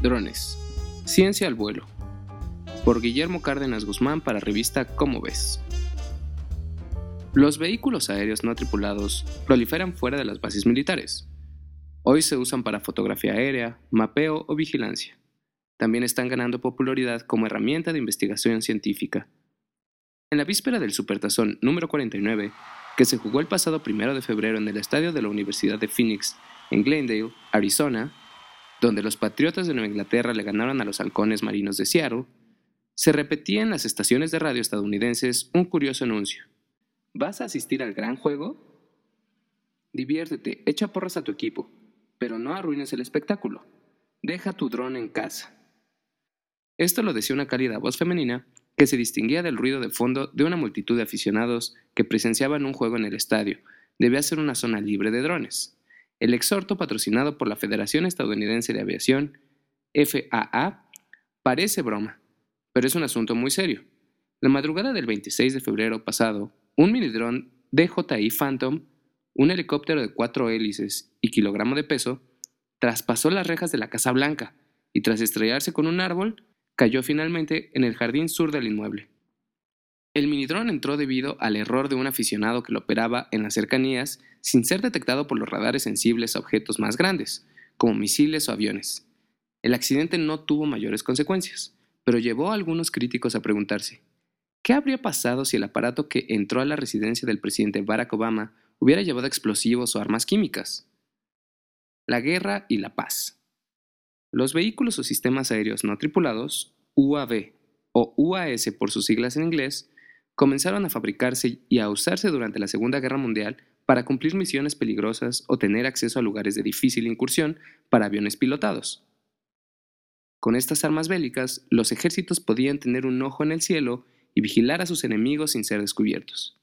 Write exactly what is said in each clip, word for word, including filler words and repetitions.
Drones. Ciencia al vuelo. Por Guillermo Cárdenas Guzmán para revista Cómo ves. Los vehículos aéreos no tripulados proliferan fuera de las bases militares. Hoy se usan para fotografía aérea, mapeo o vigilancia. También están ganando popularidad como herramienta de investigación científica. En la víspera del Supertazón número cuarenta y nueve, que se jugó el pasado primero de febrero en el estadio de la Universidad de Phoenix, en Glendale, Arizona, donde los Patriotas de Nueva Inglaterra le ganaron a los Halcones Marinos de Seattle, se repetía en las estaciones de radio estadounidenses un curioso anuncio. ¿Vas a asistir al gran juego? Diviértete, echa porras a tu equipo, pero no arruines el espectáculo. Deja tu dron en casa. Esto lo decía una cálida voz femenina que se distinguía del ruido de fondo de una multitud de aficionados que presenciaban un juego en el estadio. Debía ser una zona libre de drones. El exhorto, patrocinado por la Federación Estadounidense de Aviación, F A A, parece broma, pero es un asunto muy serio. La madrugada del veintiséis de febrero pasado, un minidrón D J I Phantom, un helicóptero de cuatro hélices y kilogramo de peso, traspasó las rejas de la Casa Blanca y tras estrellarse con un árbol, cayó finalmente en el jardín sur del inmueble. El minidrón entró debido al error de un aficionado que lo operaba en las cercanías sin ser detectado por los radares sensibles a objetos más grandes, como misiles o aviones. El accidente no tuvo mayores consecuencias, pero llevó a algunos críticos a preguntarse, ¿qué habría pasado si el aparato que entró a la residencia del presidente Barack Obama hubiera llevado explosivos o armas químicas? La guerra y la paz. Los vehículos o sistemas aéreos no tripulados, U A V o U A S por sus siglas en inglés, comenzaron a fabricarse y a usarse durante la Segunda Guerra Mundial para cumplir misiones peligrosas o tener acceso a lugares de difícil incursión para aviones pilotados. Con estas armas bélicas, los ejércitos podían tener un ojo en el cielo y vigilar a sus enemigos sin ser descubiertos.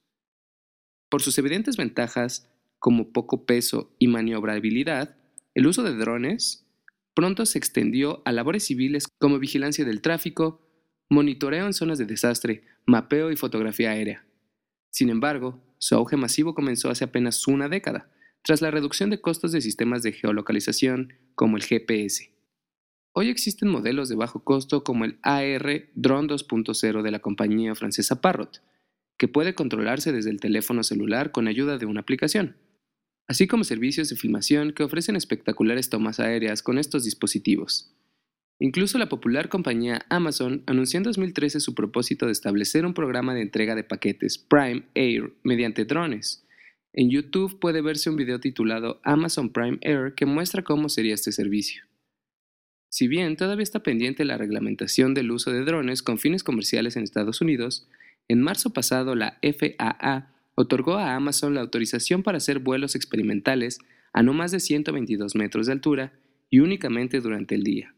Por sus evidentes ventajas, como poco peso y maniobrabilidad, el uso de drones pronto se extendió a labores civiles como vigilancia del tráfico, monitoreo en zonas de desastre, mapeo y fotografía aérea. Sin embargo, su auge masivo comenzó hace apenas una década, tras la reducción de costos de sistemas de geolocalización como el G P S. Hoy existen modelos de bajo costo como el A R Drone dos punto cero de la compañía francesa Parrot, que puede controlarse desde el teléfono celular con ayuda de una aplicación, así como servicios de filmación que ofrecen espectaculares tomas aéreas con estos dispositivos. Incluso la popular compañía Amazon anunció en dos mil trece su propósito de establecer un programa de entrega de paquetes Prime Air mediante drones. En YouTube puede verse un video titulado Amazon Prime Air que muestra cómo sería este servicio. Si bien todavía está pendiente la reglamentación del uso de drones con fines comerciales en Estados Unidos, en marzo pasado la F A A otorgó a Amazon la autorización para hacer vuelos experimentales a no más de ciento veintidós metros de altura y únicamente durante el día.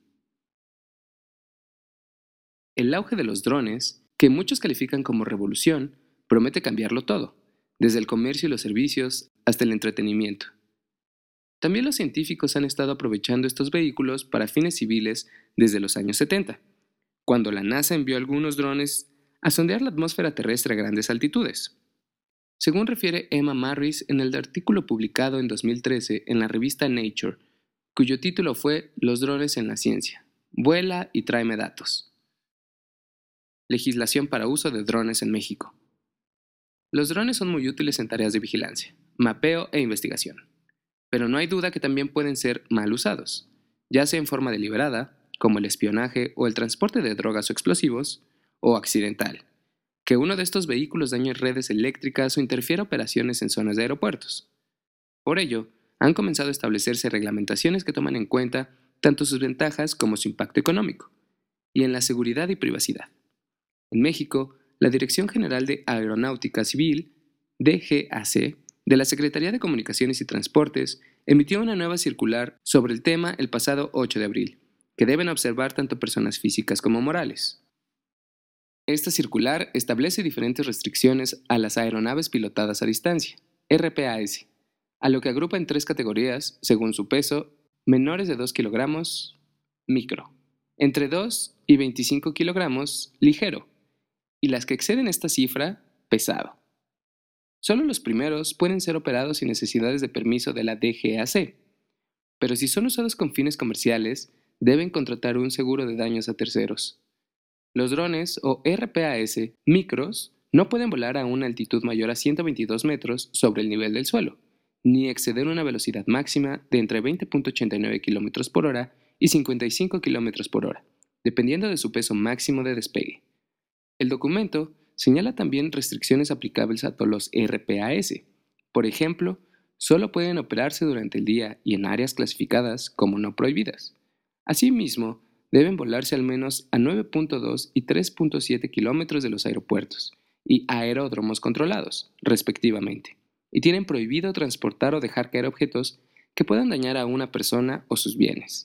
El auge de los drones, que muchos califican como revolución, promete cambiarlo todo, desde el comercio y los servicios hasta el entretenimiento. También los científicos han estado aprovechando estos vehículos para fines civiles desde los años setenta, cuando la NASA envió algunos drones a sondear la atmósfera terrestre a grandes altitudes. Según refiere Emma Marris en el artículo publicado en dos mil trece en la revista Nature, cuyo título fue Los drones en la ciencia, vuela y tráeme datos. Legislación para uso de drones en México. Los drones son muy útiles en tareas de vigilancia, mapeo e investigación, pero no hay duda que también pueden ser mal usados, ya sea en forma deliberada, como el espionaje o el transporte de drogas o explosivos, o accidental, que uno de estos vehículos dañe redes eléctricas o interfiera operaciones en zonas de aeropuertos. Por ello, han comenzado a establecerse reglamentaciones que toman en cuenta tanto sus ventajas como su impacto económico, y en la seguridad y privacidad. En México, la Dirección General de Aeronáutica Civil, D G A C, de la Secretaría de Comunicaciones y Transportes, emitió una nueva circular sobre el tema el pasado ocho de abril, que deben observar tanto personas físicas como morales. Esta circular establece diferentes restricciones a las aeronaves pilotadas a distancia, R P A S, a lo que agrupa en tres categorías, según su peso: menores de dos kilogramos, micro, entre dos y veinticinco kilogramos, ligero, y las que exceden esta cifra, pesado. Solo los primeros pueden ser operados sin necesidades de permiso de la D G A C, pero si son usados con fines comerciales, deben contratar un seguro de daños a terceros. Los drones o R P A S micros no pueden volar a una altitud mayor a ciento veintidós metros sobre el nivel del suelo, ni exceder una velocidad máxima de entre veinte punto ochenta y nueve kilómetros por hora y cincuenta y cinco kilómetros por hora, dependiendo de su peso máximo de despegue. El documento señala también restricciones aplicables a todos los R P A S. Por ejemplo, solo pueden operarse durante el día y en áreas clasificadas como no prohibidas. Asimismo, deben volarse al menos a nueve punto dos y tres punto siete kilómetros de los aeropuertos y aeródromos controlados, respectivamente, y tienen prohibido transportar o dejar caer objetos que puedan dañar a una persona o sus bienes.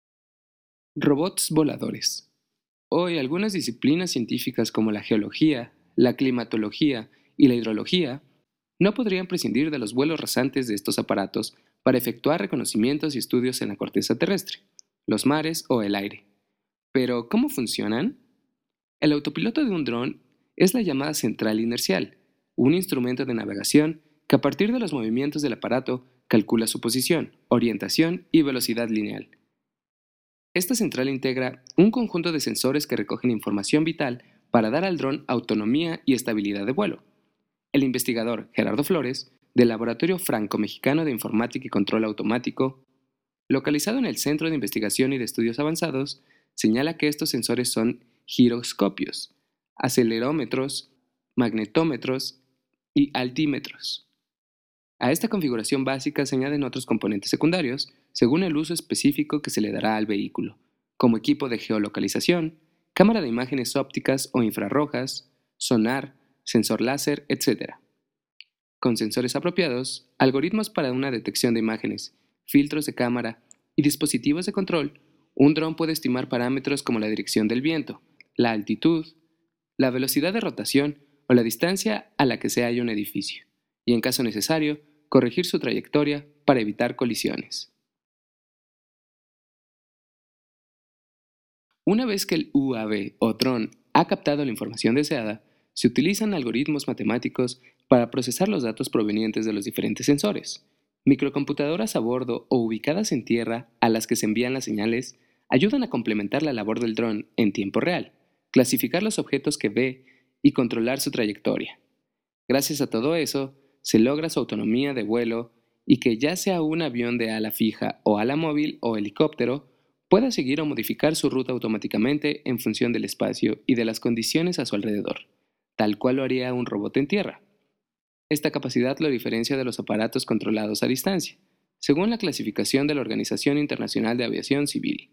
Robots voladores. Hoy algunas disciplinas científicas como la geología, la climatología y la hidrología no podrían prescindir de los vuelos rasantes de estos aparatos para efectuar reconocimientos y estudios en la corteza terrestre, los mares o el aire. Pero, ¿cómo funcionan? El autopiloto de un dron es la llamada central inercial, un instrumento de navegación que a partir de los movimientos del aparato calcula su posición, orientación y velocidad lineal. Esta central integra un conjunto de sensores que recogen información vital para dar al dron autonomía y estabilidad de vuelo. El investigador Gerardo Flores, del Laboratorio Franco-Mexicano de Informática y Control Automático, localizado en el Centro de Investigación y de Estudios Avanzados, señala que estos sensores son giroscopios, acelerómetros, magnetómetros y altímetros. A esta configuración básica se añaden otros componentes secundarios según el uso específico que se le dará al vehículo, como equipo de geolocalización, cámara de imágenes ópticas o infrarrojas, sonar, sensor láser, etcétera. Con sensores apropiados, algoritmos para una detección de imágenes, filtros de cámara y dispositivos de control, un dron puede estimar parámetros como la dirección del viento, la altitud, la velocidad de rotación o la distancia a la que se halla un edificio, y en caso necesario, corregir su trayectoria para evitar colisiones. Una vez que el U A V o dron ha captado la información deseada, se utilizan algoritmos matemáticos para procesar los datos provenientes de los diferentes sensores. Microcomputadoras a bordo o ubicadas en tierra a las que se envían las señales ayudan a complementar la labor del dron en tiempo real, clasificar los objetos que ve y controlar su trayectoria. Gracias a todo eso, se logra su autonomía de vuelo y que ya sea un avión de ala fija o ala móvil o helicóptero, pueda seguir o modificar su ruta automáticamente en función del espacio y de las condiciones a su alrededor, tal cual lo haría un robot en tierra. Esta capacidad lo diferencia de los aparatos controlados a distancia, según la clasificación de la Organización Internacional de Aviación Civil.